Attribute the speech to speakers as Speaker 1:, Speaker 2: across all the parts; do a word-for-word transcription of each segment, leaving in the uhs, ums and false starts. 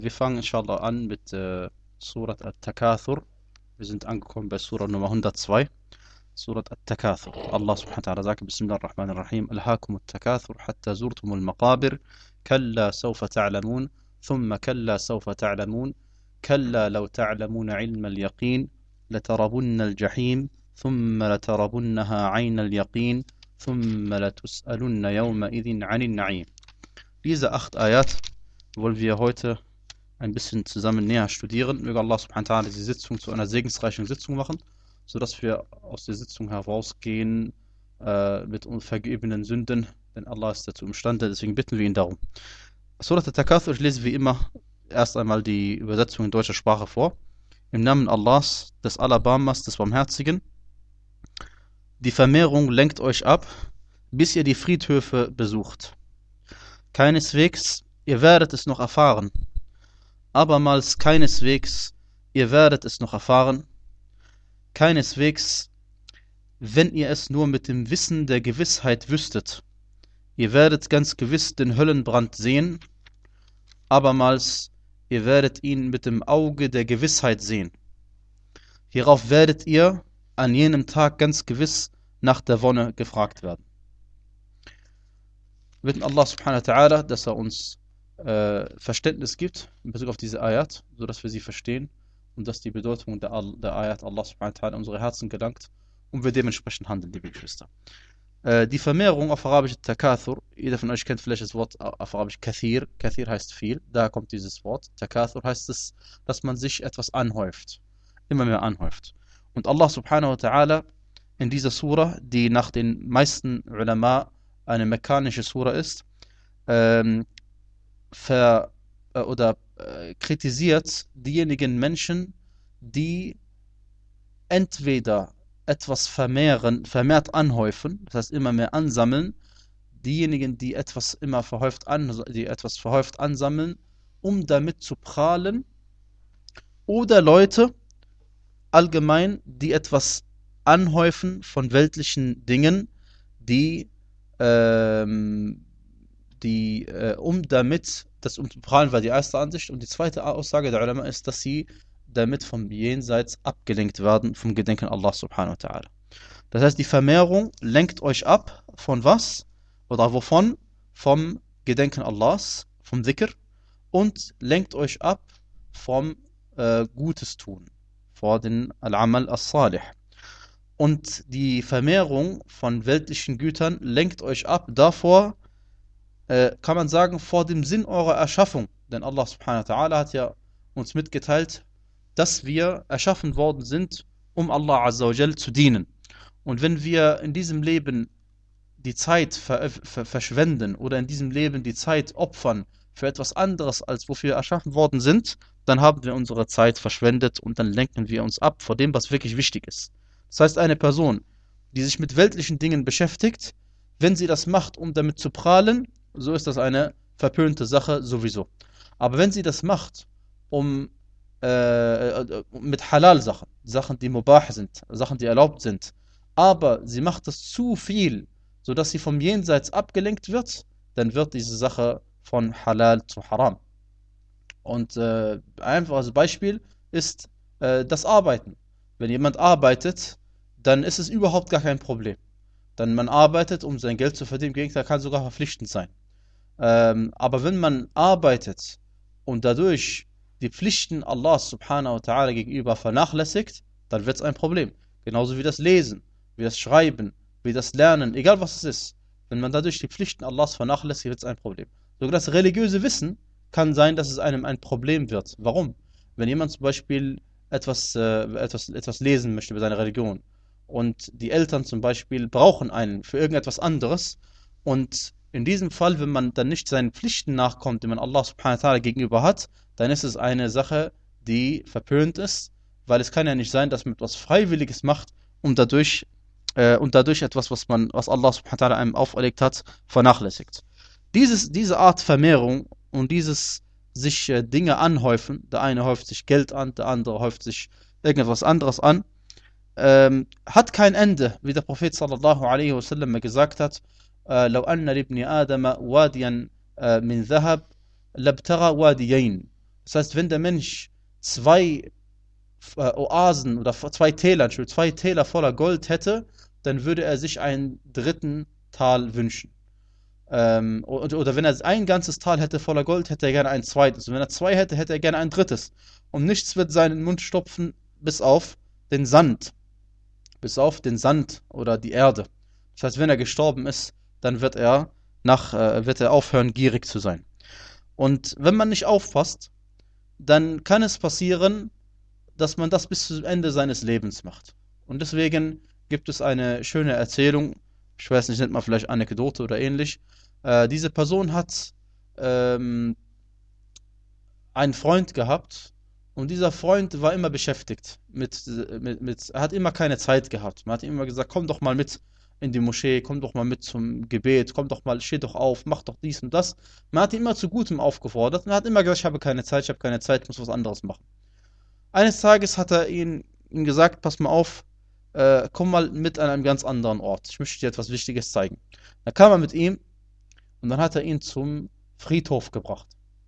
Speaker 1: Wir fangen inshallah an mit äh, Surat At-Takathur. Wir sind angekommen bei Surah Nummer hundertzwei. Surat At-Takathur. Allah subhanahu wa ta'ala sagt, Bismillah ar-Rahman ar-Rahim, Alhaakum At-Takathur, hatta zurtum al-Maqabir, kalla sawfa ta'lamun, thumma kalla sawfa ta'lamun, kalla law ta'lamuna ilma al-yaqin, latarabunna al-jahim, thumma latarabunnaha ayna al-yaqin, thumma latus'alunna yawma idhin 'anil na'im. Diese acht Ayat wollen wir heute ein bisschen zusammen näher studieren. Möge Allah subhanahu wa ta'ala die Sitzung zu einer segensreichen Sitzung machen, sodass wir aus der Sitzung herausgehen äh, mit unvergebenen Sünden, denn Allah ist dazu imstande, deswegen bitten wir ihn darum. Surat At-Takathur, ich lese wie immer erst einmal die Übersetzung in deutscher Sprache vor. Im Namen Allahs, des Alabamas, des Barmherzigen. Die Vermehrung lenkt euch ab, bis ihr die Friedhöfe besucht. Keineswegs, ihr werdet es noch erfahren. Abermals keineswegs, ihr werdet es noch erfahren. Keineswegs, wenn ihr es nur mit dem Wissen der Gewissheit wüsstet. Ihr werdet ganz gewiss den Höllenbrand sehen. Abermals, ihr werdet ihn mit dem Auge der Gewissheit sehen. Hierauf werdet ihr an jenem Tag ganz gewiss nach der Wonne gefragt werden. Wir bitten Allah subhanahu wa ta'ala, dass er uns äh, Verständnis gibt in Bezug auf diese Ayat, sodass wir sie verstehen und dass die Bedeutung der, der Ayat Allah subhanahu wa ta'ala in unsere Herzen gelangt und wir dementsprechend handeln, liebe Geschwister. Äh, die Vermehrung auf Arabisch Takathur, jeder von euch kennt vielleicht das Wort auf Arabisch Kathir. Kathir heißt viel, daher kommt dieses Wort. Takathur heißt es, dass man sich etwas anhäuft, immer mehr anhäuft. Und Allah subhanahu wa ta'ala in dieser Surah, die nach den meisten Ulama eine mekkanische Surah ist, ähm, ver, äh, oder äh, kritisiert diejenigen Menschen, die entweder etwas vermehren, vermehrt anhäufen, das heißt immer mehr ansammeln, diejenigen, die etwas immer verhäuft an, die etwas verhäuft ansammeln, um damit zu prahlen, oder Leute allgemein, die etwas anhäufen von weltlichen Dingen, die ähm, die, äh, um damit, das um zu prahlen war die erste Ansicht, und die zweite Aussage der Ulama ist, dass sie damit vom Jenseits abgelenkt werden, vom Gedenken Allah subhanahu wa ta'ala. Das heißt, die Vermehrung lenkt euch ab von was? Oder wovon? Vom Gedenken Allahs, vom Dhikr, und lenkt euch ab vom äh, Gutes tun, vor den Al-Amal as-Salih. Und die Vermehrung von weltlichen Gütern lenkt euch ab davor, äh, kann man sagen, vor dem Sinn eurer Erschaffung. Denn Allah subhanahu wa ta'ala hat ja uns mitgeteilt, dass wir erschaffen worden sind, um Allah azza wa jal zu dienen. Und wenn wir in diesem Leben die Zeit ver ver verschwenden oder in diesem Leben die Zeit opfern für etwas anderes, als wofür wir erschaffen worden sind, dann haben wir unsere Zeit verschwendet und dann lenken wir uns ab vor dem, was wirklich wichtig ist. Das heißt, eine Person, die sich mit weltlichen Dingen beschäftigt, wenn sie das macht, um damit zu prahlen, so ist das eine verpönte Sache sowieso. Aber wenn sie das macht, um äh, mit Halal-Sachen, Sachen, die mubah sind, Sachen, die erlaubt sind, aber sie macht das zu viel, sodass sie vom Jenseits abgelenkt wird, dann wird diese Sache von Halal zu Haram. Und äh, ein einfaches Beispiel ist äh, das Arbeiten. Wenn jemand arbeitet, dann ist es überhaupt gar kein Problem. Dann man arbeitet, um sein Geld zu verdienen, im Gegenteil, kann sogar verpflichtend sein. Ähm, aber wenn man arbeitet und dadurch die Pflichten Allah subhanahu wa ta'ala gegenüber vernachlässigt, dann wird es ein Problem. Genauso wie das Lesen, wie das Schreiben, wie das Lernen, egal was es ist. Wenn man dadurch die Pflichten Allahs vernachlässigt, wird es ein Problem. Sogar das religiöse Wissen kann sein, dass es einem ein Problem wird. Warum? Wenn jemand zum Beispiel etwas, äh, etwas, etwas lesen möchte über seine Religion und die Eltern zum Beispiel brauchen einen für irgendetwas anderes, und in diesem Fall, wenn man dann nicht seinen Pflichten nachkommt, die man Allah subhanahu wa ta'ala gegenüber hat, dann ist es eine Sache, die verpönt ist, weil es kann ja nicht sein, dass man etwas Freiwilliges macht und dadurch, äh, und dadurch etwas, was man, was Allah subhanahu wa ta'ala einem auferlegt hat, vernachlässigt. Dieses, diese Art Vermehrung und dieses sich äh, Dinge anhäufen, der eine häuft sich Geld an, der andere häuft sich irgendetwas anderes an, ähm, hat kein Ende, wie der Prophet sallallahu alaihi wasallam gesagt hat, äh, لو أن لابن آدم واديا äh, من ذهب لابتغى واديين Das heißt, wenn der Mensch zwei äh, Oasen oder zwei Täler, Entschuldigung, zwei Täler voller Gold hätte, dann würde er sich einen dritten Tal wünschen. Ähm, oder, oder wenn er ein ganzes Tal hätte voller Gold, hätte er gerne ein zweites. Und wenn er zwei hätte, hätte er gerne ein drittes. Und nichts wird seinen Mund stopfen, bis auf den Sand. Bis auf den Sand oder die Erde. Das heißt, wenn er gestorben ist, dann wird er, nach, äh, wird er aufhören, gierig zu sein. Und wenn man nicht aufpasst, dann kann es passieren, dass man das bis zum Ende seines Lebens macht. Und deswegen gibt es eine schöne Erzählung, ich weiß nicht, nennt man vielleicht Anekdote oder ähnlich. Äh, diese Person hat ähm, einen Freund gehabt und dieser Freund war immer beschäftigt. Mit, mit, mit, er hat immer keine Zeit gehabt. Man hat ihm immer gesagt, komm doch mal mit in die Moschee, komm doch mal mit zum Gebet, komm doch mal, steh doch auf, mach doch dies und das. Man hat ihn immer zu Gutem aufgefordert und er hat immer gesagt, ich habe keine Zeit, ich habe keine Zeit, ich muss was anderes machen. Eines Tages hat er ihn, ihm gesagt, pass mal auf, äh, komm mal mit an einem ganz anderen Ort. Ich möchte dir etwas Wichtiges zeigen. Da kam er mit ihm und dann hat er ihn zum Friedhof gebracht.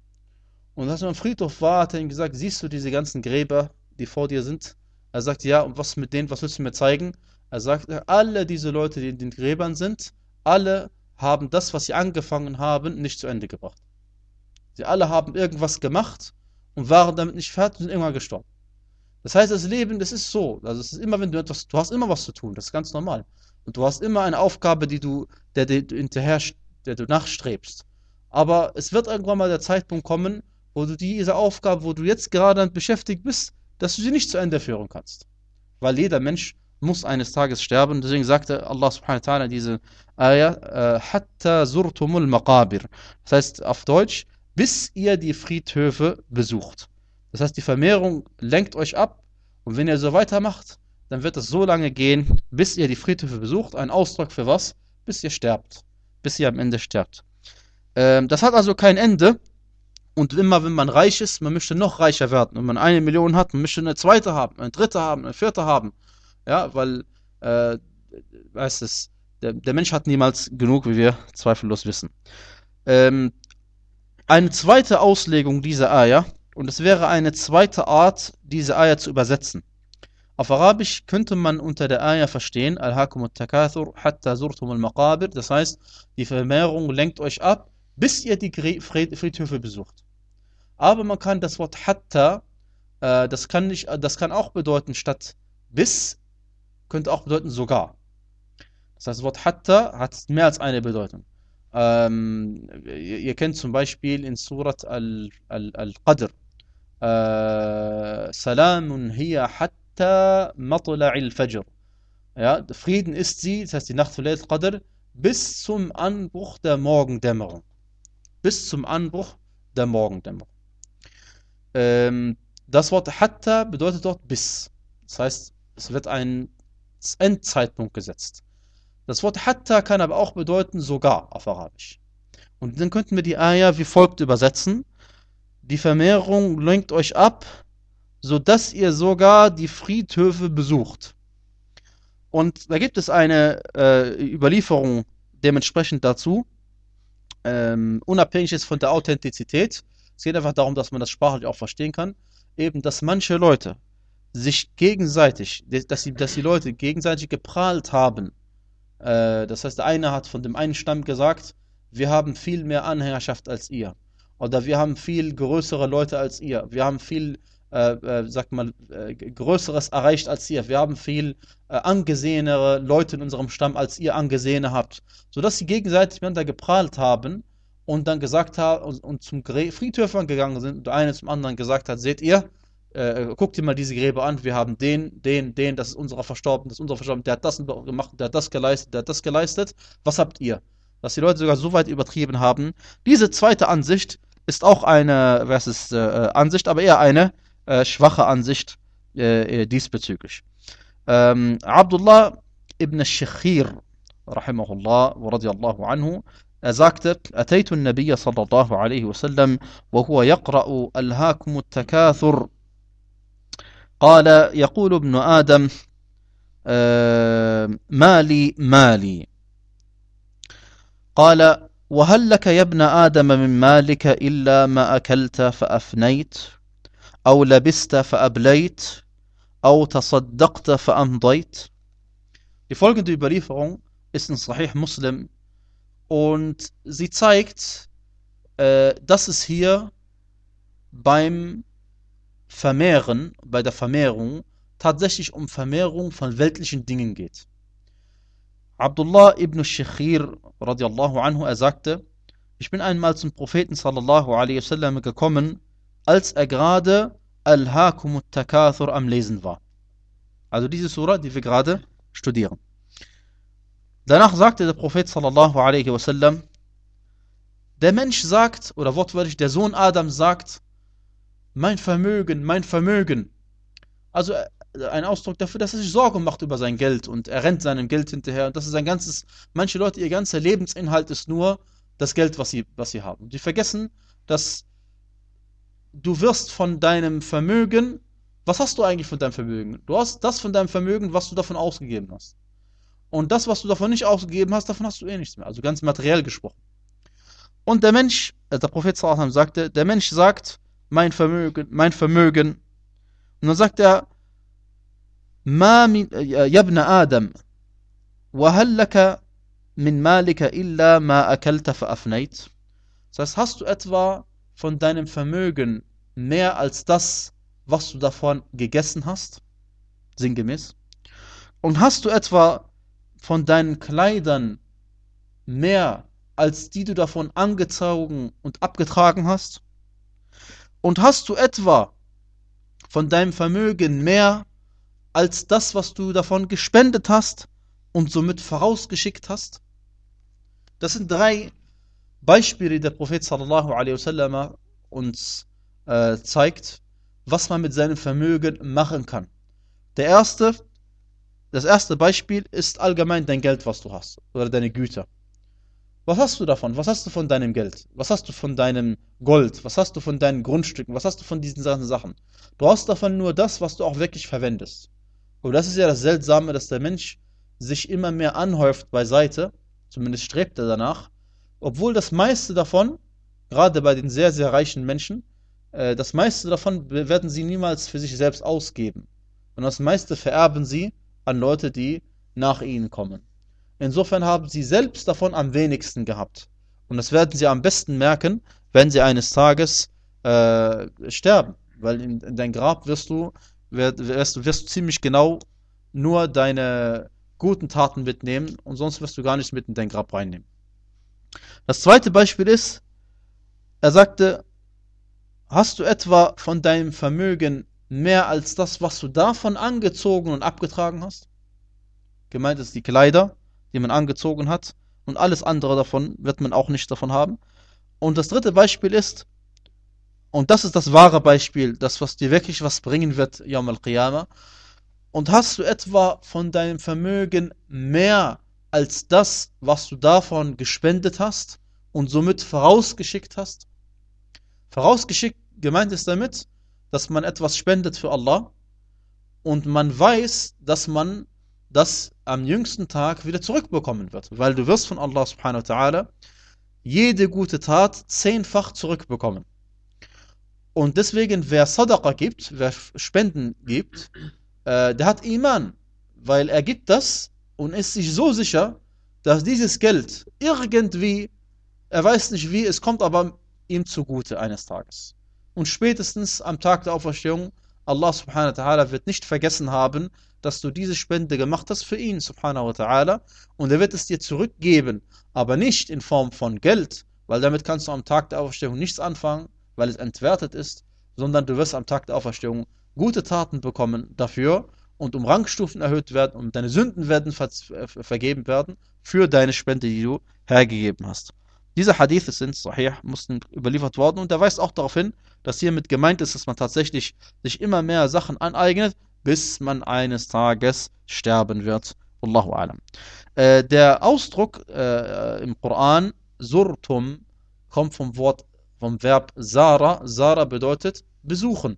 Speaker 1: Und als er am Friedhof war, hat er ihm gesagt, siehst du diese ganzen Gräber, die vor dir sind? Er sagt, ja, und was mit denen, was willst du mir zeigen? Er sagt, alle diese Leute, die in den Gräbern sind, alle haben das, was sie angefangen haben, nicht zu Ende gebracht. Sie alle haben irgendwas gemacht und waren damit nicht fertig und sind irgendwann gestorben. Das heißt, das Leben, das ist so. Also es ist immer, wenn du etwas, du hast immer was zu tun, das ist ganz normal. Und du hast immer eine Aufgabe, die du, der, der du hinterher, der du nachstrebst. Aber es wird irgendwann mal der Zeitpunkt kommen, wo du diese Aufgabe, wo du jetzt gerade damit beschäftigt bist, dass du sie nicht zu Ende führen kannst. Weil jeder Mensch muss eines Tages sterben. Deswegen sagte Allah subhanahu wa ta'ala diese Ayah, hatta zurtumul maqabir. Das heißt auf Deutsch, bis ihr die Friedhöfe besucht. Das heißt, die Vermehrung lenkt euch ab und wenn ihr so weitermacht, dann wird es so lange gehen, bis ihr die Friedhöfe besucht. Ein Ausdruck für was? Bis ihr sterbt. Bis ihr am Ende sterbt. Ähm, das hat also kein Ende. Und immer, wenn man reich ist, man möchte noch reicher werden. Wenn man eine Million hat, man möchte eine zweite haben, eine dritte haben, eine vierte haben. Ja, weil, äh, weißt es, der, der Mensch hat niemals genug, wie wir zweifellos wissen. Ähm, eine zweite Auslegung dieser Ayah, und es wäre eine zweite Art, diese Ayah zu übersetzen. Auf Arabisch könnte man unter der Ayah verstehen, Al-Hakumut Takathur, hatta zurtumul maqabir, das heißt, die Vermehrung lenkt euch ab, bis ihr die Friedhöfe besucht. Aber man kann das Wort hatta, äh, das kann nicht, das kann auch bedeuten, statt bis, könnte auch bedeuten sogar. Das heißt, das Wort hatta hat mehr als eine Bedeutung. Ähm, ihr, ihr kennt zum Beispiel in Surat Al-Qadr, äh, Salamun hiya hatta matla'il Fajr. Ja, Frieden ist sie, das heißt die Nacht von Laylatul Qadr, bis zum Anbruch der Morgendämmerung. Bis zum Anbruch der Morgendämmerung. Ähm, das Wort hatta bedeutet dort bis. Das heißt, es wird ein Endzeitpunkt gesetzt. Das Wort hatta kann aber auch bedeuten sogar auf Arabisch. Und dann könnten wir die Ayah wie folgt übersetzen. Die Vermehrung lenkt euch ab, sodass ihr sogar die Friedhöfe besucht. Und da gibt es eine äh, Überlieferung dementsprechend dazu, ähm, unabhängig ist von der Authentizität. Es geht einfach darum, dass man das sprachlich auch verstehen kann. Eben, dass manche Leute sich gegenseitig, dass die, dass die Leute gegenseitig geprahlt haben. Äh, das heißt, der eine hat von dem einen Stamm gesagt, wir haben viel mehr Anhängerschaft als ihr. Oder wir haben viel größere Leute als ihr. Wir haben viel, äh, äh, sag mal, äh, Größeres erreicht als ihr. Wir haben viel äh, angesehenere Leute in unserem Stamm, als ihr angesehene habt. Sodass sie gegenseitig miteinander geprahlt haben und dann gesagt haben und, und zum Friedhöfern gegangen sind und der eine zum anderen gesagt hat, seht ihr, äh, guckt ihr mal diese Gräber an, wir haben den, den, den, das ist unserer Verstorben, das ist unser Verstorben, der hat das gemacht, der hat das geleistet, der hat das geleistet. Was habt ihr? Dass die Leute sogar so weit übertrieben haben. Diese zweite Ansicht ist auch eine, was ist, äh, Ansicht, aber eher eine äh, schwache Ansicht äh, diesbezüglich. Ähm, Abdullah ibn al-Shikhir, rahimahullah wa radiyallahu anhu, er sagte, أتيت النبي صلى الله عليه وسلم وهو يقرأ ألهاكم التكاثر قال يقول ابن آدم مالي مالي قال وهل لك يا ابن آدم من مالك إلا ما أكلت فأفنيت أو لبست فأبليت أو تصدقت فأمضيت. Die folgende Überlieferung ist in Sahih Muslim und sie zeigt, äh, dass es hier beim Vermehren, bei der Vermehrung, tatsächlich um Vermehrung von weltlichen Dingen geht. Abdullah ibn Shikhir radiallahu anhu, er sagte, ich bin einmal zum Propheten sallallahu alaihi wasallam gekommen, als er gerade Al-Hakumut Takathur am Lesen war. Also diese Surah, die wir gerade studieren. Danach sagte der Prophet sallallahu alaihi wasallam, der Mensch sagt, oder wortwörtlich der Sohn Adam sagt, mein Vermögen, mein Vermögen. Also ein Ausdruck dafür, dass er sich Sorgen macht über sein Geld und er rennt seinem Geld hinterher. Und das ist ein ganzes, manche Leute, ihr ganzer Lebensinhalt ist nur das Geld, was sie, was sie haben. Die vergessen, dass du wirst von deinem Vermögen, was hast du eigentlich von deinem Vermögen? Du hast das von deinem Vermögen, was du davon ausgegeben hast. Und das, was du davon nicht ausgegeben hast, davon hast du eh nichts mehr. Also ganz materiell gesprochen. Und der Mensch, der Prophet sallallahu alaihi wasallam sagte, der Mensch sagt, mein Vermögen, mein Vermögen. Und dann sagt er, Ma min, ya ibn Adam, wa hal laka min malika illa ma akalta fa afnayt. Das heißt, hast du etwa von deinem Vermögen mehr als das, was du davon gegessen hast? Sinngemäß. Und hast du etwa von deinen Kleidern mehr als die du davon angezogen und abgetragen hast? Und hast du etwa von deinem Vermögen mehr als das, was du davon gespendet hast und somit vorausgeschickt hast? Das sind drei Beispiele, die der Prophet sallallahu alaihi wasallam uns äh, zeigt, was man mit seinem Vermögen machen kann. Der erste, das erste Beispiel ist allgemein dein Geld, was du hast, oder deine Güter. Was hast du davon? Was hast du von deinem Geld? Was hast du von deinem Gold? Was hast du von deinen Grundstücken? Was hast du von diesen Sachen? Du hast davon nur das, was du auch wirklich verwendest. Und das ist ja das Seltsame, dass der Mensch sich immer mehr anhäuft beiseite, zumindest strebt er danach, obwohl das meiste davon, gerade bei den sehr, sehr reichen Menschen, äh, das meiste davon werden sie niemals für sich selbst ausgeben. Und das meiste vererben sie an Leute, die nach ihnen kommen. Insofern haben sie selbst davon am wenigsten gehabt. Und das werden sie am besten merken, wenn sie eines Tages äh, sterben. Weil in, in dein Grab wirst du, wirst, wirst du ziemlich genau nur deine guten Taten mitnehmen und sonst wirst du gar nichts mit in dein Grab reinnehmen. Das zweite Beispiel ist, er sagte, hast du etwa von deinem Vermögen mehr als das, was du davon angezogen und abgetragen hast? Gemeint ist die Kleider, die man angezogen hat, und alles andere davon wird man auch nicht davon haben. Und das dritte Beispiel ist, und das ist das wahre Beispiel, das, was dir wirklich was bringen wird, Yawm al-Qiyamah, und hast du etwa von deinem Vermögen mehr als das, was du davon gespendet hast und somit vorausgeschickt hast? Vorausgeschickt, gemeint ist damit, dass man etwas spendet für Allah und man weiß, dass man das am jüngsten Tag wieder zurückbekommen wird. Weil du wirst von Allah subhanahu wa ta'ala jede gute Tat zehnfach zurückbekommen. Und deswegen, wer Sadaqa gibt, wer Spenden gibt, äh, der hat Iman. Weil er gibt das und ist sich so sicher, dass dieses Geld irgendwie, er weiß nicht wie, es kommt aber ihm zugute eines Tages. Und spätestens am Tag der Auferstehung, Allah subhanahu wa ta'ala wird nicht vergessen haben, dass du diese Spende gemacht hast für ihn, subhanahu wa ta'ala, und er wird es dir zurückgeben, aber nicht in Form von Geld, weil damit kannst du am Tag der Auferstehung nichts anfangen, weil es entwertet ist, sondern du wirst am Tag der Auferstehung gute Taten bekommen dafür und um Rangstufen erhöht werden und deine Sünden werden ver vergeben werden für deine Spende, die du hergegeben hast. Diese Hadithe sind Sahih Muslim überliefert worden und er weist auch darauf hin, dass hiermit gemeint ist, dass man tatsächlich sich immer mehr Sachen aneignet, bis man eines Tages sterben wird. Allahu alam. Äh, der Ausdruck äh, im Koran, Surtum, kommt vom Wort, vom Verb Zara. Zara bedeutet besuchen.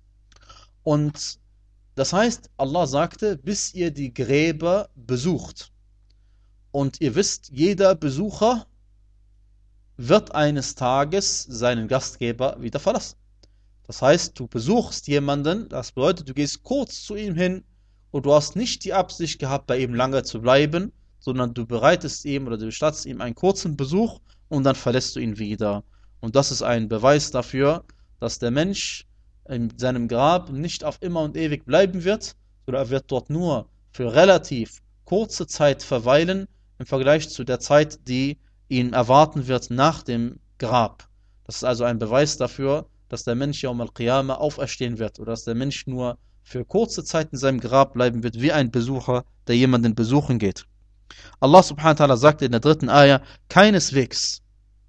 Speaker 1: Und das heißt, Allah sagte, bis ihr die Gräber besucht. Und ihr wisst, jeder Besucher wird eines Tages seinen Gastgeber wieder verlassen. Das heißt, du besuchst jemanden, das bedeutet, du gehst kurz zu ihm hin und du hast nicht die Absicht gehabt, bei ihm lange zu bleiben, sondern du bereitest ihm oder du gestattest ihm einen kurzen Besuch und dann verlässt du ihn wieder. Und das ist ein Beweis dafür, dass der Mensch in seinem Grab nicht auf immer und ewig bleiben wird, sondern er wird dort nur für relativ kurze Zeit verweilen im Vergleich zu der Zeit, die ihn erwarten wird nach dem Grab. Das ist also ein Beweis dafür, dass der Mensch Yawm al-Qiyamah auferstehen wird oder dass der Mensch nur für kurze Zeit in seinem Grab bleiben wird, wie ein Besucher, der jemanden besuchen geht. Allah subhanahu wa ta'ala sagt in der dritten Ayah, keineswegs.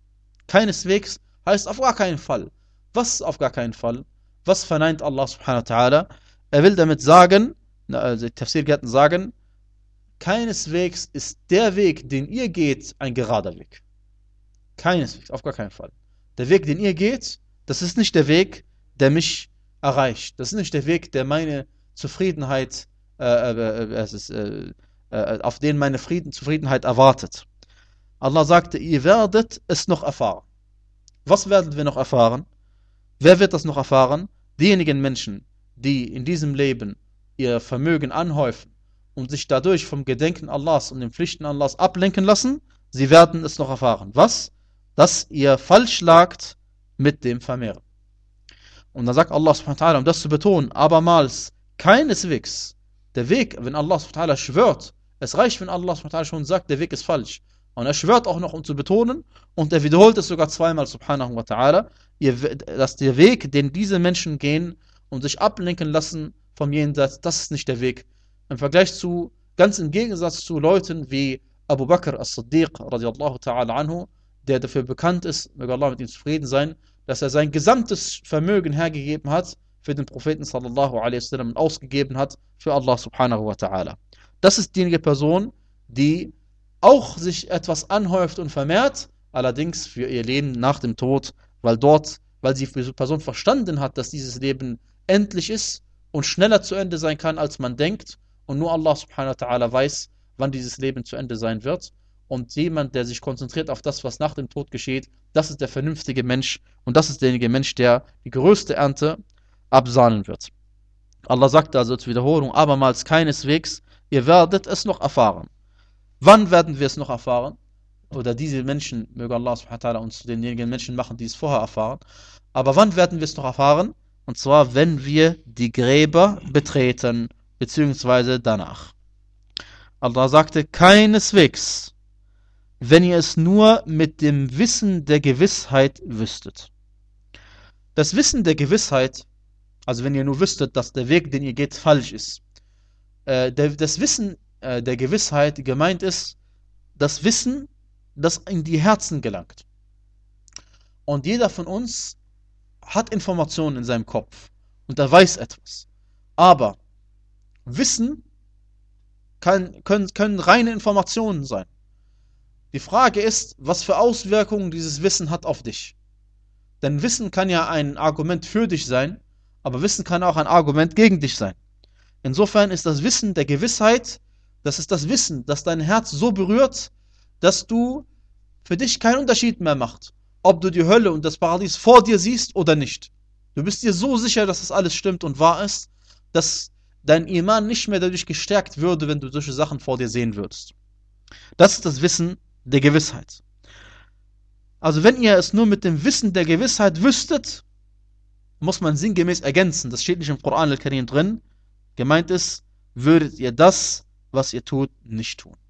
Speaker 1: Keineswegs heißt auf gar keinen Fall. Was auf gar keinen Fall? Was verneint Allah subhanahu wa ta'ala? Er will damit sagen, also die Tafsirgärten sagen, keineswegs ist der Weg, den ihr geht, ein gerader Weg. Keineswegs, auf gar keinen Fall. Der Weg, den ihr geht, das ist nicht der Weg, der mich erreicht. Das ist nicht der Weg, der meine Zufriedenheit, äh, äh, äh, ist, äh, äh, auf den meine Frieden, Zufriedenheit erwartet. Allah sagte, ihr werdet es noch erfahren. Was werden wir noch erfahren? Wer wird das noch erfahren? Diejenigen Menschen, die in diesem Leben ihr Vermögen anhäufen und sich dadurch vom Gedenken Allahs und den Pflichten Allahs ablenken lassen, sie werden es noch erfahren. Was? Dass ihr falsch lagt mit dem Vermehren. Und dann sagt Allah subhanahu wa ta'ala, um das zu betonen, abermals, keineswegs, der Weg, wenn Allah subhanahu wa ta'ala schwört, es reicht, wenn Allah subhanahu wa ta'ala schon sagt, der Weg ist falsch. Und er schwört auch noch, um zu betonen, und er wiederholt es sogar zweimal, subhanahu wa ta'ala, dass der Weg, den diese Menschen gehen und sich ablenken lassen vom Jenseits, das ist nicht der Weg. Im Vergleich zu, ganz im Gegensatz zu Leuten wie Abu Bakr as-Siddiq, radiallahu ta'ala anhu, der dafür bekannt ist, möge Allah mit ihm zufrieden sein, dass er sein gesamtes Vermögen hergegeben hat für den Propheten sallallahu alaihi wasallam und ausgegeben hat für Allah subhanahu wa ta'ala. Das ist diejenige Person, die auch sich etwas anhäuft und vermehrt, allerdings für ihr Leben nach dem Tod, weil dort, weil sie für diese Person verstanden hat, dass dieses Leben endlich ist und schneller zu Ende sein kann, als man denkt, und nur Allah subhanahu wa ta'ala weiß, wann dieses Leben zu Ende sein wird. Und jemand, der sich konzentriert auf das, was nach dem Tod geschieht, das ist der vernünftige Mensch und das ist derjenige Mensch, der die größte Ernte absahnen wird. Allah sagt also zur Wiederholung, abermals keineswegs, ihr werdet es noch erfahren. Wann werden wir es noch erfahren? Oder diese Menschen, möge Allah subhanahu wa ta'ala uns zu denjenigen Menschen machen, die es vorher erfahren. Aber wann werden wir es noch erfahren? Und zwar, wenn wir die Gräber betreten, beziehungsweise danach. Allah sagte, keineswegs, wenn ihr es nur mit dem Wissen der Gewissheit wüsstet. Das Wissen der Gewissheit, also wenn ihr nur wüsstet, dass der Weg, den ihr geht, falsch ist. Äh, der, das Wissen äh, der Gewissheit gemeint ist, das Wissen, das in die Herzen gelangt. Und jeder von uns hat Informationen in seinem Kopf und er weiß etwas. Aber Wissen kann, können, können reine Informationen sein. Die Frage ist, was für Auswirkungen dieses Wissen hat auf dich. Denn Wissen kann ja ein Argument für dich sein, aber Wissen kann auch ein Argument gegen dich sein. Insofern ist das Wissen der Gewissheit, das ist das Wissen, das dein Herz so berührt, dass du für dich keinen Unterschied mehr macht, ob du die Hölle und das Paradies vor dir siehst oder nicht. Du bist dir so sicher, dass das alles stimmt und wahr ist, dass dein Iman nicht mehr dadurch gestärkt würde, wenn du solche Sachen vor dir sehen würdest. Das ist das Wissen der Gewissheit. Also wenn ihr es nur mit dem Wissen der Gewissheit wüsstet, muss man sinngemäß ergänzen, das steht nicht im Koran al-Karim drin, gemeint ist, würdet ihr das, was ihr tut, nicht tun.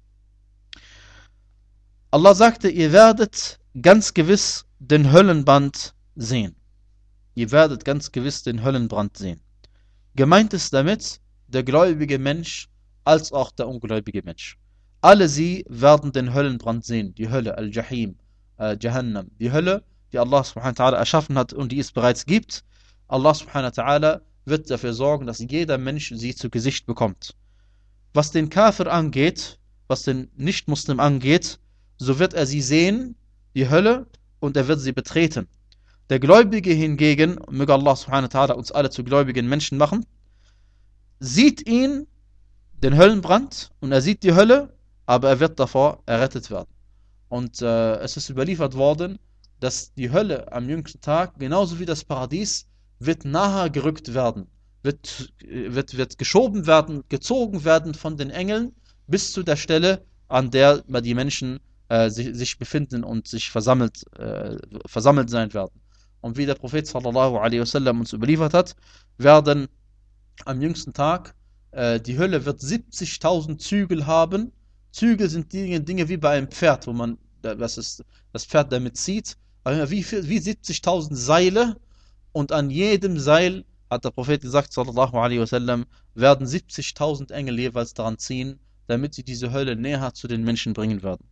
Speaker 1: Allah sagte, ihr werdet ganz gewiss den Höllenbrand sehen. Ihr werdet ganz gewiss den Höllenbrand sehen. Gemeint ist damit der gläubige Mensch als auch der ungläubige Mensch. Alle sie werden den Höllenbrand sehen, die Hölle, Al-Jahim, äh, Jahannam, die Hölle, die Allah subhanahu wa ta'ala erschaffen hat und die es bereits gibt. Allah subhanahu wa ta'ala wird dafür sorgen, dass jeder Mensch sie zu Gesicht bekommt. Was den Kafir angeht, was den Nicht-Muslim angeht, so wird er sie sehen, die Hölle, und er wird sie betreten. Der Gläubige hingegen, möge Allah subhanahu wa ta'ala uns alle zu gläubigen Menschen machen, sieht ihn, den Höllenbrand, und er sieht die Hölle, aber er wird davor errettet werden. Und äh, es ist überliefert worden, dass die Hölle am jüngsten Tag, genauso wie das Paradies, wird nahe gerückt werden, wird, wird, wird geschoben werden, gezogen werden von den Engeln bis zu der Stelle, an der die Menschen äh, sich, sich befinden und sich versammelt, äh, versammelt sein werden. Und wie der Prophet sallallahu alaihi wasallam uns überliefert hat, werden am jüngsten Tag, äh, die Hölle wird siebzigtausend Zügel haben. Zügel sind Dinge, Dinge wie bei einem Pferd, wo man das, ist, das Pferd damit zieht. Aber wie, wie siebzigtausend Seile, und an jedem Seil, hat der Prophet gesagt, sallallahu alaihi wasallam, werden siebzigtausend Engel jeweils daran ziehen, damit sie diese Hölle näher zu den Menschen bringen werden.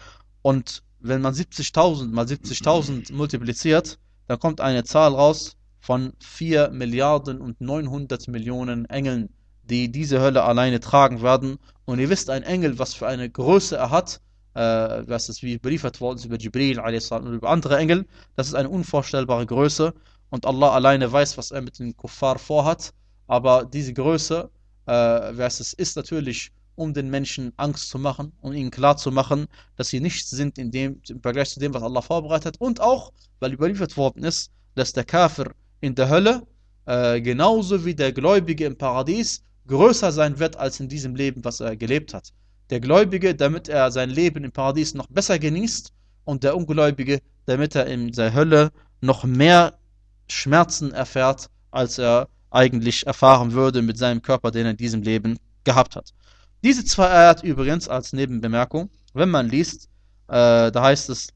Speaker 1: Und wenn man siebzigtausend mal siebzigtausend multipliziert, dann kommt eine Zahl raus von vier Milliarden und neunhundert Millionen Engeln, die diese Hölle alleine tragen werden. Und ihr wisst, ein Engel, was für eine Größe er hat, äh, was ist wie überliefert worden ist über Jibril und über andere Engel, das ist eine unvorstellbare Größe. Und Allah alleine weiß, was er mit den Kuffar vorhat. Aber diese Größe, äh, es ist natürlich, um den Menschen Angst zu machen, um ihnen klar zu machen, dass sie nichts sind in dem, im Vergleich zu dem, was Allah vorbereitet hat. Und auch, weil überliefert worden ist, dass der Kafir in der Hölle äh, genauso wie der Gläubige im Paradies größer sein wird als in diesem Leben, was er gelebt hat. Der Gläubige, damit er sein Leben im Paradies noch besser genießt, und der Ungläubige, damit er in der Hölle noch mehr Schmerzen erfährt, als er eigentlich erfahren würde mit seinem Körper, den er in diesem Leben gehabt hat. Diese zwei Ayat übrigens als Nebenbemerkung, wenn man liest, äh, da heißt es,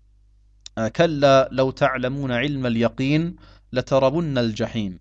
Speaker 1: Kalla law ta'lamuna ilma al-yaqin latarabunna al-jahim.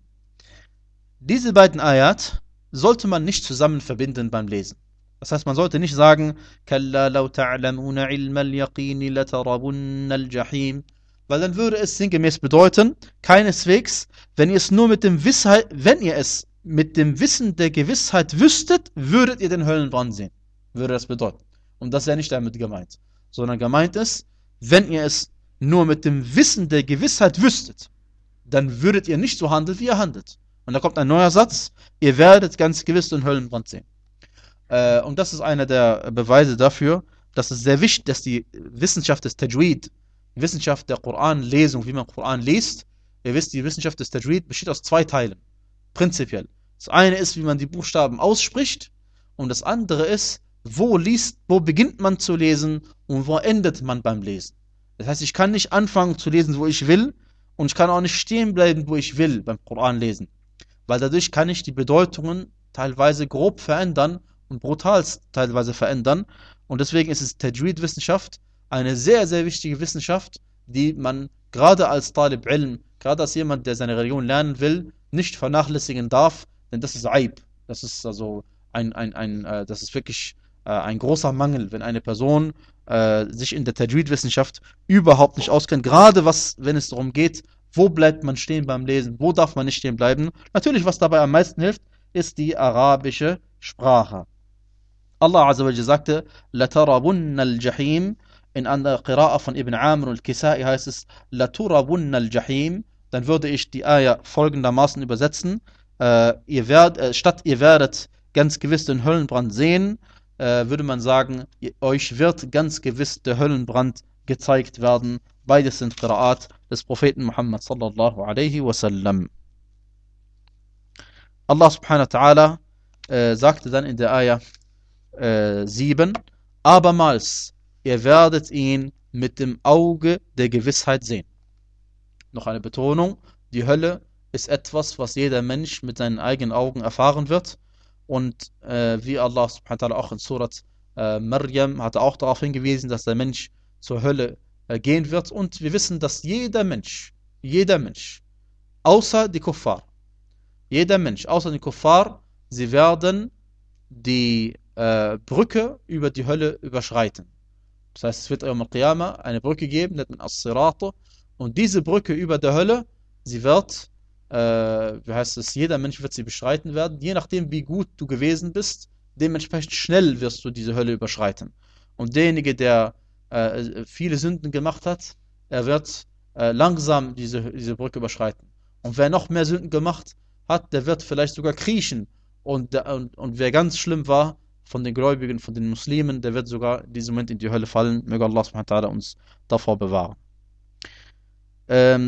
Speaker 1: Diese beiden Ayat sollte man nicht zusammen verbinden beim Lesen. Das heißt, man sollte nicht sagen, Kalla law ta'lamuna ilma al-yaqin latarabunna al-jahim, weil dann würde es sinngemäß bedeuten, keineswegs, wenn ihr es nur mit dem Wissheit, wenn ihr es mit dem Wissen der Gewissheit wüsstet, würdet ihr den Höllenbrand sehen. Würde das bedeuten. Und das ist ja nicht damit gemeint. Sondern gemeint ist, wenn ihr es nur mit dem Wissen der Gewissheit wüsstet, dann würdet ihr nicht so handeln, wie ihr handelt. Und da kommt ein neuer Satz, ihr werdet ganz gewiss den Höllenbrand sehen. Äh, und das ist einer der Beweise dafür, dass es sehr wichtig ist, dass die Wissenschaft des Tajweed, die Wissenschaft der Koranlesung, wie man Koran liest, ihr wisst, die Wissenschaft des Tajweed besteht aus zwei Teilen. Prinzipiell. Das eine ist, wie man die Buchstaben ausspricht, und das andere ist, wo liest, wo beginnt man zu lesen und wo endet man beim Lesen. Das heißt, ich kann nicht anfangen zu lesen, wo ich will, und ich kann auch nicht stehen bleiben, wo ich will beim Koran lesen. Weil dadurch kann ich die Bedeutungen teilweise grob verändern und brutal teilweise verändern. Und deswegen ist es Tajweed-Wissenschaft eine sehr, sehr wichtige Wissenschaft, die man gerade als Talib Ilm, gerade als jemand, der seine Religion lernen will, nicht vernachlässigen darf, denn das ist Aib. Das ist also ein, ein, ein, äh, das ist wirklich äh, ein großer Mangel, wenn eine Person äh, sich in der Tajweed-Wissenschaft überhaupt nicht auskennt, gerade was, wenn es darum geht, wo bleibt man stehen beim Lesen, wo darf man nicht stehen bleiben. Natürlich, was dabei am meisten hilft, ist die arabische Sprache. Allah Azza wa Jalla sagte, لَتَرَبُنَّ الْجَحِيمِ. In einer Qira'a von Ibn Amr und Kisai heißt es, لَتُرَبُنَّ الْجَحِيمِ. Dann würde ich die Ayah folgendermaßen übersetzen, äh, ihr werdet, äh, statt ihr werdet ganz gewiss den Höllenbrand sehen, äh, würde man sagen, ihr, euch wird ganz gewiss der Höllenbrand gezeigt werden. Beides sind Qira'at des Propheten Muhammad sallallahu alaihi wasallam. Allah subhanahu wa ta'ala äh, sagte dann in der Ayah äh, sieben, abermals, ihr werdet ihn mit dem Auge der Gewissheit sehen. Noch eine Betonung, die Hölle ist etwas, was jeder Mensch mit seinen eigenen Augen erfahren wird. Und äh, wie Allah subhanahu wa ta'ala auch in Surat äh, Maryam hat er auch darauf hingewiesen, dass der Mensch zur Hölle äh, gehen wird. Und wir wissen, dass jeder Mensch, jeder Mensch, außer die Kuffar, jeder Mensch, außer die Kuffar, sie werden die äh, Brücke über die Hölle überschreiten. Das heißt, es wird am Qiyamah eine Brücke geben, nennt man As-Sirat. Und diese Brücke über der Hölle, sie wird, äh, wie heißt es, jeder Mensch wird sie beschreiten werden. Je nachdem, wie gut du gewesen bist, dementsprechend schnell wirst du diese Hölle überschreiten. Und derjenige, der äh, viele Sünden gemacht hat, er wird äh, langsam diese, diese Brücke überschreiten. Und wer noch mehr Sünden gemacht hat, der wird vielleicht sogar kriechen. Und, und, und wer ganz schlimm war, von den Gläubigen, von den Muslimen, der wird sogar in diesem Moment in die Hölle fallen. Möge Allah subhanahu wa ta'ala uns davor bewahren. Ähm,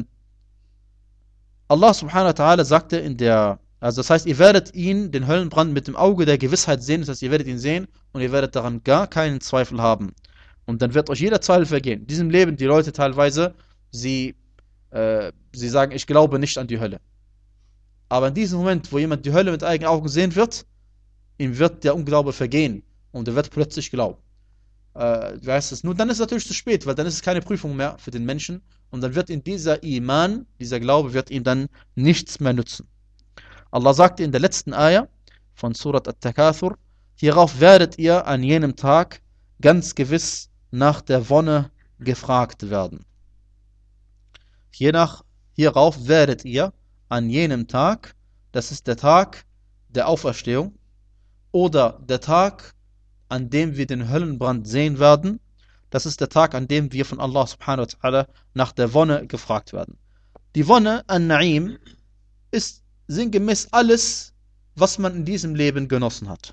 Speaker 1: Allah subhanahu wa ta'ala sagte in der, also das heißt, ihr werdet ihn, den Höllenbrand, mit dem Auge der Gewissheit sehen, das heißt, ihr werdet ihn sehen und ihr werdet daran gar keinen Zweifel haben. Und dann wird euch jeder Zweifel vergehen. In diesem Leben, die Leute teilweise, sie, äh, sie sagen, ich glaube nicht an die Hölle. Aber in diesem Moment, wo jemand die Hölle mit eigenen Augen sehen wird, ihm wird der Unglaube vergehen und er wird plötzlich glauben. Äh, wie heißt es? Nur dann ist es natürlich zu spät, weil dann ist es keine Prüfung mehr für den Menschen und dann wird ihm dieser Iman, dieser Glaube, wird ihm dann nichts mehr nützen. Allah sagte in der letzten Ayah von Surat At-Takathur, hierauf werdet ihr an jenem Tag ganz gewiss nach der Wonne gefragt werden. Hiernach, hierauf werdet ihr an jenem Tag, das ist der Tag der Auferstehung, oder der Tag, an dem wir den Höllenbrand sehen werden, das ist der Tag, an dem wir von Allah subhanahu wa ta'ala nach der Wonne gefragt werden. Die Wonne, An-Na'im, ist sinngemäß alles, was man in diesem Leben genossen hat.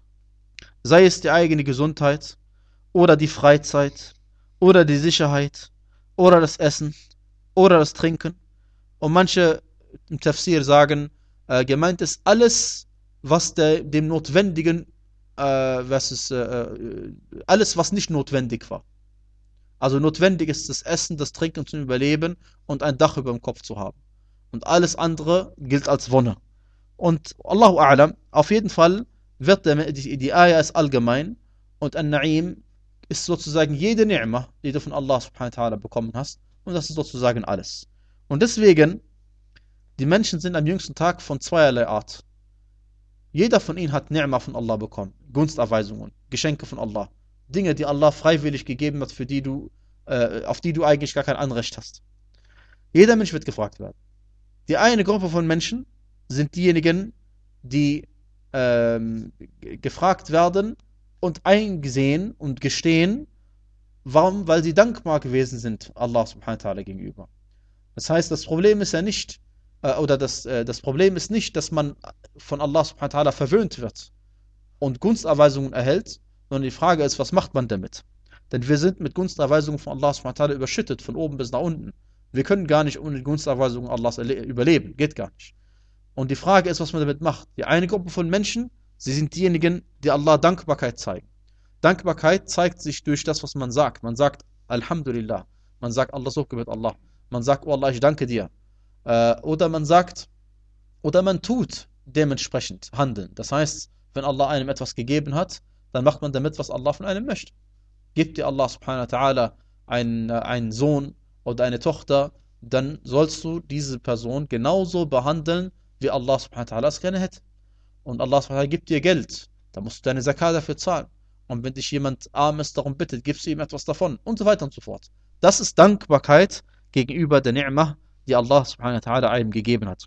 Speaker 1: Sei es die eigene Gesundheit, oder die Freizeit, oder die Sicherheit, oder das Essen, oder das Trinken. Und manche im Tafsir sagen, äh, gemeint ist alles, was der, dem Notwendigen, äh, was ist, äh, alles, was nicht notwendig war. Also notwendig ist das Essen, das Trinken zum Überleben und ein Dach über dem Kopf zu haben. Und alles andere gilt als Wonne. Und Allahu A'lam, auf jeden Fall wird der, die, die Ayah ist allgemein und An-Na'im ist sozusagen jede Ni'mah, die du von Allah subhanahu wa ta'ala bekommen hast. Und das ist sozusagen alles. Und deswegen, die Menschen sind am jüngsten Tag von zweierlei Art. Jeder von ihnen hat Ni'mah von Allah bekommen. Gunsterweisungen, Geschenke von Allah. Dinge, die Allah freiwillig gegeben hat, für die du, äh, auf die du eigentlich gar kein Anrecht hast. Jeder Mensch wird gefragt werden. Die eine Gruppe von Menschen sind diejenigen, die ähm, gefragt werden und eingesehen und gestehen, warum? Weil sie dankbar gewesen sind Allah subhanahu wa ta'ala gegenüber. Das heißt, das Problem ist ja nicht, äh, oder das, äh, das Problem ist nicht, dass man von Allah subhanahu wa ta'ala verwöhnt wird und Gunsterweisungen erhält, sondern die Frage ist, was macht man damit? Denn wir sind mit Gunsterweisungen von Allah subhanahu wa ta'ala überschüttet, von oben bis nach unten. Wir können gar nicht ohne die Gunsterweisungen Allahs überleben, geht gar nicht. Und die Frage ist, was man damit macht. Die eine Gruppe von Menschen, sie sind diejenigen, die Allah Dankbarkeit zeigen. Dankbarkeit zeigt sich durch das, was man sagt. Man sagt Alhamdulillah. Man sagt Allah so gebet Allah. Man sagt, oh Allah, ich danke dir. Äh, oder man sagt, oder man tut dementsprechend handeln. Das heißt, wenn Allah einem etwas gegeben hat, dann macht man damit, was Allah von einem möchte. Gibt dir Allah subhanahu wa ta'ala einen, einen Sohn oder eine Tochter, dann sollst du diese Person genauso behandeln, wie Allah subhanahu wa ta'ala es gerne hätte. Und Allah subhanahu wa ta'ala gibt dir Geld, dann musst du deine Zakat dafür zahlen. Und wenn dich jemand Armes darum bittet, gibst du ihm etwas davon und so weiter und so fort. Das ist Dankbarkeit gegenüber der Ni'mah, die Allah subhanahu wa ta'ala einem gegeben hat.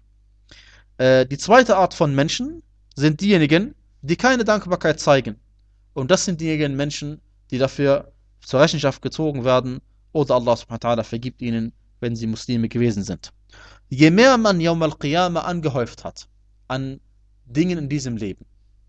Speaker 1: Äh, die zweite Art von Menschen sind diejenigen, die keine Dankbarkeit zeigen. Und das sind diejenigen Menschen, die dafür zur Rechenschaft gezogen werden oder Allah subhanahu wa ta'ala vergibt ihnen, wenn sie Muslime gewesen sind. Je mehr man Yawm al-Qiyamah angehäuft hat an Dingen in diesem Leben,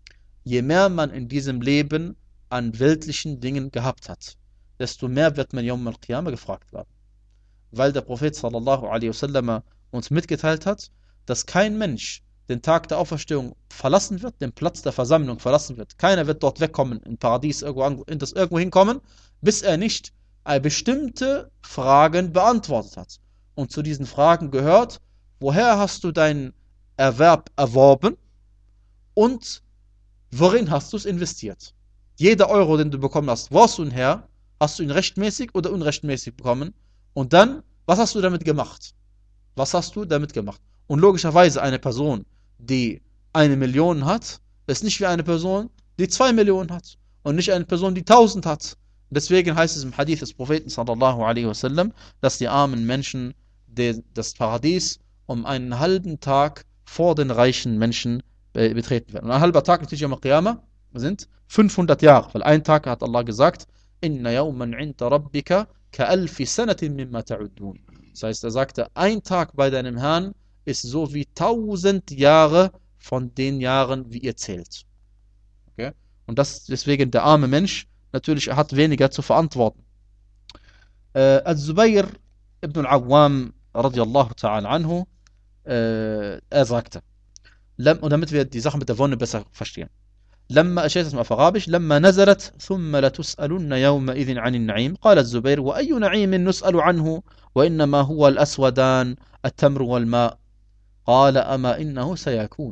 Speaker 1: je mehr man in diesem Leben an weltlichen Dingen gehabt hat, desto mehr wird man Yawm al-Qiyamah gefragt werden. Weil der Prophet sallallahu alaihi wasallam uns mitgeteilt hat, dass kein Mensch den Tag der Auferstehung verlassen wird, den Platz der Versammlung verlassen wird. Keiner wird dort wegkommen, im Paradies irgendwo, in das irgendwo hinkommen, bis er nicht bestimmte Fragen beantwortet hat. Und zu diesen Fragen gehört, woher hast du deinen Erwerb erworben und worin hast du es investiert? Jeder Euro, den du bekommen hast, wo hast du ihn her? Hast du ihn rechtmäßig oder unrechtmäßig bekommen? Und dann, was hast du damit gemacht? Was hast du damit gemacht? Und logischerweise eine Person, die eine Million hat, ist nicht wie eine Person, die zwei Millionen hat. Und nicht eine Person, die tausend hat. Deswegen heißt es im Hadith des Propheten sallallahu alaihi wasallam, dass die armen Menschen de, das Paradies um einen halben Tag vor den reichen Menschen be, betreten werden. Und ein halber Tag natürlich am Qiyamah sind fünfhundert Jahre. Weil ein Tag hat Allah gesagt, Inna yawman 'inda rabbika ka'alfi sanatin mimma ta'uddun. Das heißt, er sagte, ein Tag bei deinem Herrn ist so wie tausend Jahre von den Jahren, wie ihr zählt. Okay? Und das deswegen der arme Mensch natürlich er hat weniger zu verantworten. Äh, Al-Zubayr ibn al-Awwam radiallahu ta'ala anhu, äh, er sagte, und damit wir die Sache mit der Wonne besser verstehen. لما أشيت اسمه في Arabisch لما نزلت ثم لتسألن يومئذ عن النعيم قال الزبير وأي نعيم نسأل عنه وإنما هو الأسودان التمر والماء قال أما إنه سيكون.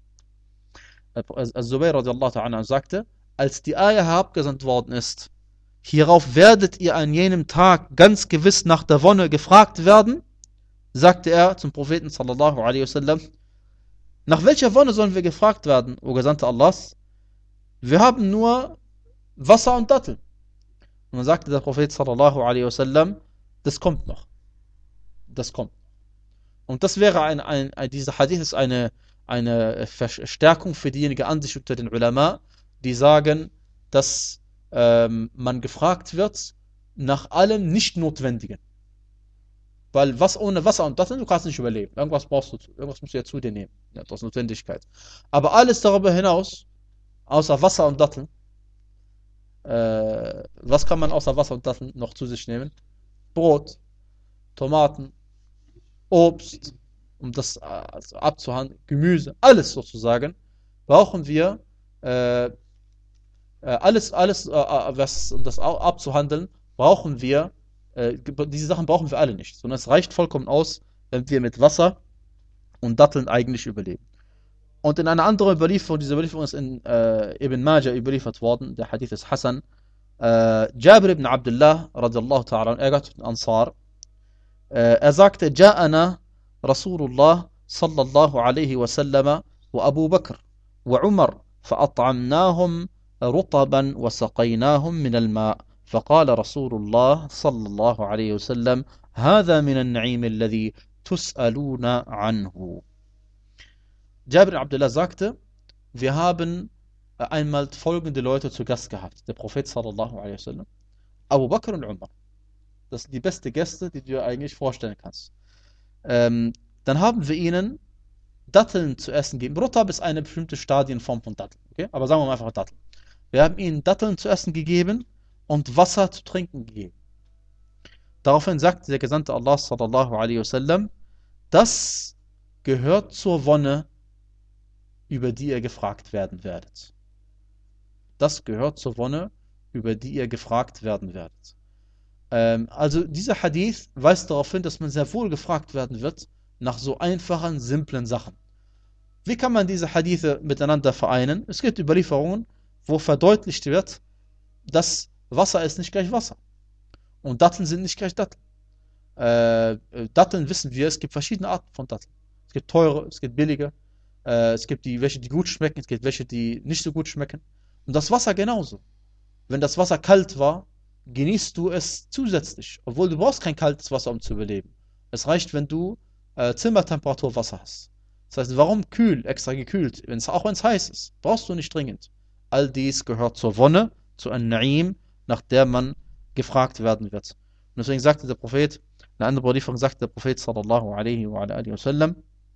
Speaker 1: الزبير رضي الله تعالى عنه sagte, als die Eier herabgesandt worden ist, hierauf werdet ihr an jenem Tag ganz gewiss nach der Wonne gefragt werden, sagte er zum Propheten sallallahu alaihi wasallam, nach welcher Wonne sollen wir gefragt werden, o Gesandter Allahs? Wir haben nur Wasser und Datteln. Und dann sagte der Prophet sallallahu alaihi wasallam, das kommt noch. Das kommt. Und das wäre ein, ein, ein dieser Hadith ist eine, eine Verstärkung für diejenigen Ansicht unter den Ulama, die sagen, dass ähm, man gefragt wird nach allem Nicht-Notwendigen. Weil was ohne Wasser und Datteln, du kannst nicht überleben. Irgendwas brauchst du, irgendwas musst du ja zu dir nehmen. Ja, das ist Notwendigkeit. Aber alles darüber hinaus, außer Wasser und Datteln, äh, was kann man außer Wasser und Datteln noch zu sich nehmen? Brot, Tomaten, Obst, um das äh, abzuhandeln, Gemüse, alles sozusagen, brauchen wir äh, äh, alles, alles, äh, was um das abzuhandeln, brauchen wir, äh, diese Sachen brauchen wir alle nicht, sondern es reicht vollkommen aus, wenn wir mit Wasser und Datteln eigentlich überleben. Und in einer anderen Überlieferung, diese Überlieferung ist in äh, Ibn Majah überliefert worden, der Hadith ist Hassan, äh, Jabir ibn Abdullah, radiallahu ta'ala, er gehört zu den Ansar, äh, er sagte, Ja'ana Rasulullah sallallahu alaihi wasallam wa Abu Bakr wa Umar فأطعمناهم رطبا وسقيناهم من الماء فقال رسول الله صلى الله عليه وسلم هذا من النعيم الذي تسألون عنه. Jabir ibn Abdullah sagte, wir haben einmal folgende Leute zu Gast gehabt. Der Prophet sallallahu alaihi wasallam, Abu Bakr und Umar. Das sind die besten Gäste, die du dir eigentlich vorstellen kannst. Ähm, dann haben wir ihnen Datteln zu essen gegeben. Rutab ist eine bestimmte Stadienform von Datteln. Okay? Aber sagen wir mal einfach Datteln. Wir haben ihnen Datteln zu essen gegeben und Wasser zu trinken gegeben. Daraufhin sagte der Gesandte Allah sallallahu alaihi wasallam, das gehört zur Wonne, über die ihr gefragt werden werdet. Das gehört zur Wonne, über die ihr gefragt werden werdet. Ähm, also dieser Hadith weist darauf hin, dass man sehr wohl gefragt werden wird nach so einfachen, simplen Sachen. Wie kann man diese Hadithe miteinander vereinen? Es gibt Überlieferungen, wo verdeutlicht wird, dass Wasser ist nicht gleich Wasser. Und Datteln sind nicht gleich Datteln. Äh, Datteln wissen wir, es gibt verschiedene Arten von Datteln. Es gibt teure, es gibt billige. Es gibt die, welche, die gut schmecken, es gibt welche, die nicht so gut schmecken. Und das Wasser genauso. Wenn das Wasser kalt war, genießt du es zusätzlich. Obwohl du brauchst kein kaltes Wasser, um zu überleben. Es reicht, wenn du äh, Zimmertemperatur Wasser hast. Das heißt, warum kühl, extra gekühlt, wenn's, auch wenn es heiß ist? Brauchst du nicht dringend. All dies gehört zur Wonne, zu einem Naim, nach der man gefragt werden wird. Und deswegen sagte der Prophet, in einer anderen Überlieferung sagte der Prophet sallallahu alaihi wa alihi wa sallam,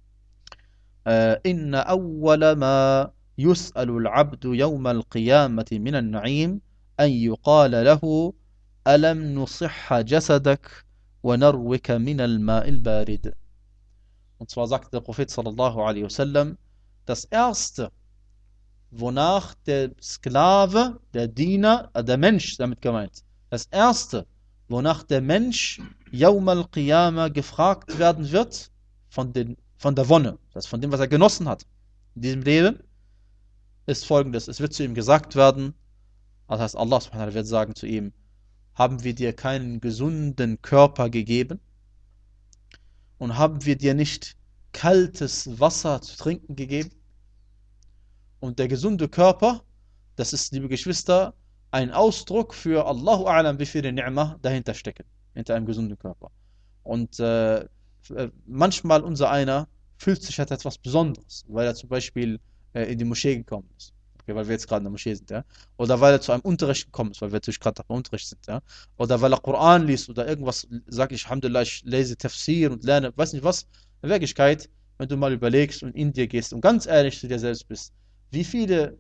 Speaker 1: إن أول ما يسأل العبد يوم القيامة من النعيم أن يقال له ألم نصح جسدك ونروك من الماء البارد. Und zwar sagte der Prophet sallallahu alaihi wasallam, das erste, wonach der Sklave, der Diener, äh, der Mensch damit gemeint, das erste, wonach der Mensch Yawm al-Qiyamah gefragt werden wird, von den von der Wonne, das von dem, was er genossen hat in diesem Leben, ist folgendes. Es wird zu ihm gesagt werden, das heißt, Allah subhanahu wa ta'ala wird sagen zu ihm, haben wir dir keinen gesunden Körper gegeben und haben wir dir nicht kaltes Wasser zu trinken gegeben? Und der gesunde Körper, das ist, liebe Geschwister, ein Ausdruck für Allahu A'lam, wie viele Ni'mah dahinter stecken, hinter einem gesunden Körper. Und äh, manchmal unser einer fühlt sich als etwas Besonderes, weil er zum Beispiel äh, in die Moschee gekommen ist, okay, weil wir jetzt gerade in der Moschee sind, ja, oder weil er zu einem Unterricht gekommen ist, weil wir natürlich gerade beim Unterricht sind, ja, oder weil er Koran liest oder irgendwas, sage ich, Alhamdulillah, ich lese Tafsir und lerne, weiß nicht was. In Wirklichkeit, wenn du mal überlegst und in dir gehst und ganz ehrlich zu dir selbst bist, wie viele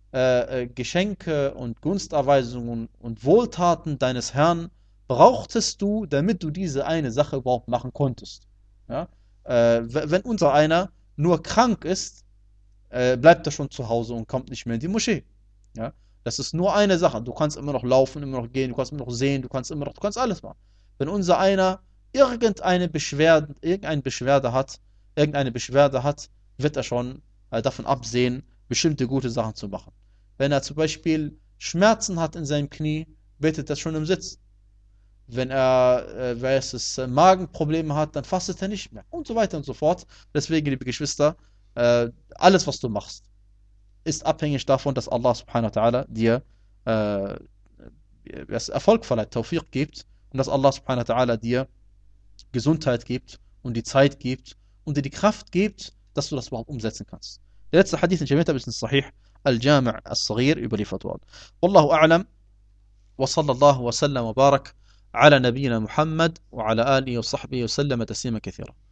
Speaker 1: äh, äh, Geschenke und Gunsterweisungen und Wohltaten deines Herrn brauchtest du, damit du diese eine Sache überhaupt machen konntest. Ja? Äh, wenn unser einer nur krank ist, äh, bleibt er schon zu Hause und kommt nicht mehr in die Moschee. Ja? Das ist nur eine Sache. Du kannst immer noch laufen, immer noch gehen, du kannst immer noch sehen, du kannst immer noch, du kannst alles machen. Wenn unser einer irgendeine Beschwerde, irgendeine Beschwerde hat, irgendeine Beschwerde hat, wird er schon äh, davon absehen, bestimmte gute Sachen zu machen. Wenn er zum Beispiel Schmerzen hat in seinem Knie, betet er schon im Sitz. Wenn er, äh, wer ist es, äh, Magenprobleme hat, dann fastet er nicht mehr. Und so weiter und so fort. Deswegen, liebe Geschwister, äh, alles, was du machst, ist abhängig davon, dass Allah subhanahu wa ta'ala dir äh, Erfolg verleiht, Tawfiq gibt und dass Allah subhanahu wa ta'ala dir Gesundheit gibt und die Zeit gibt und dir die Kraft gibt, dass du das überhaupt umsetzen kannst. Der letzte Hadith, den ich erwähnt habe, ist in Sahih Al-Jami' Al-Saghir überliefert worden. Wallahu a'lam wa sallallahu wa sallam wa barak على نبينا محمد وعلى آله وصحبه وسلم تسليما كثيرا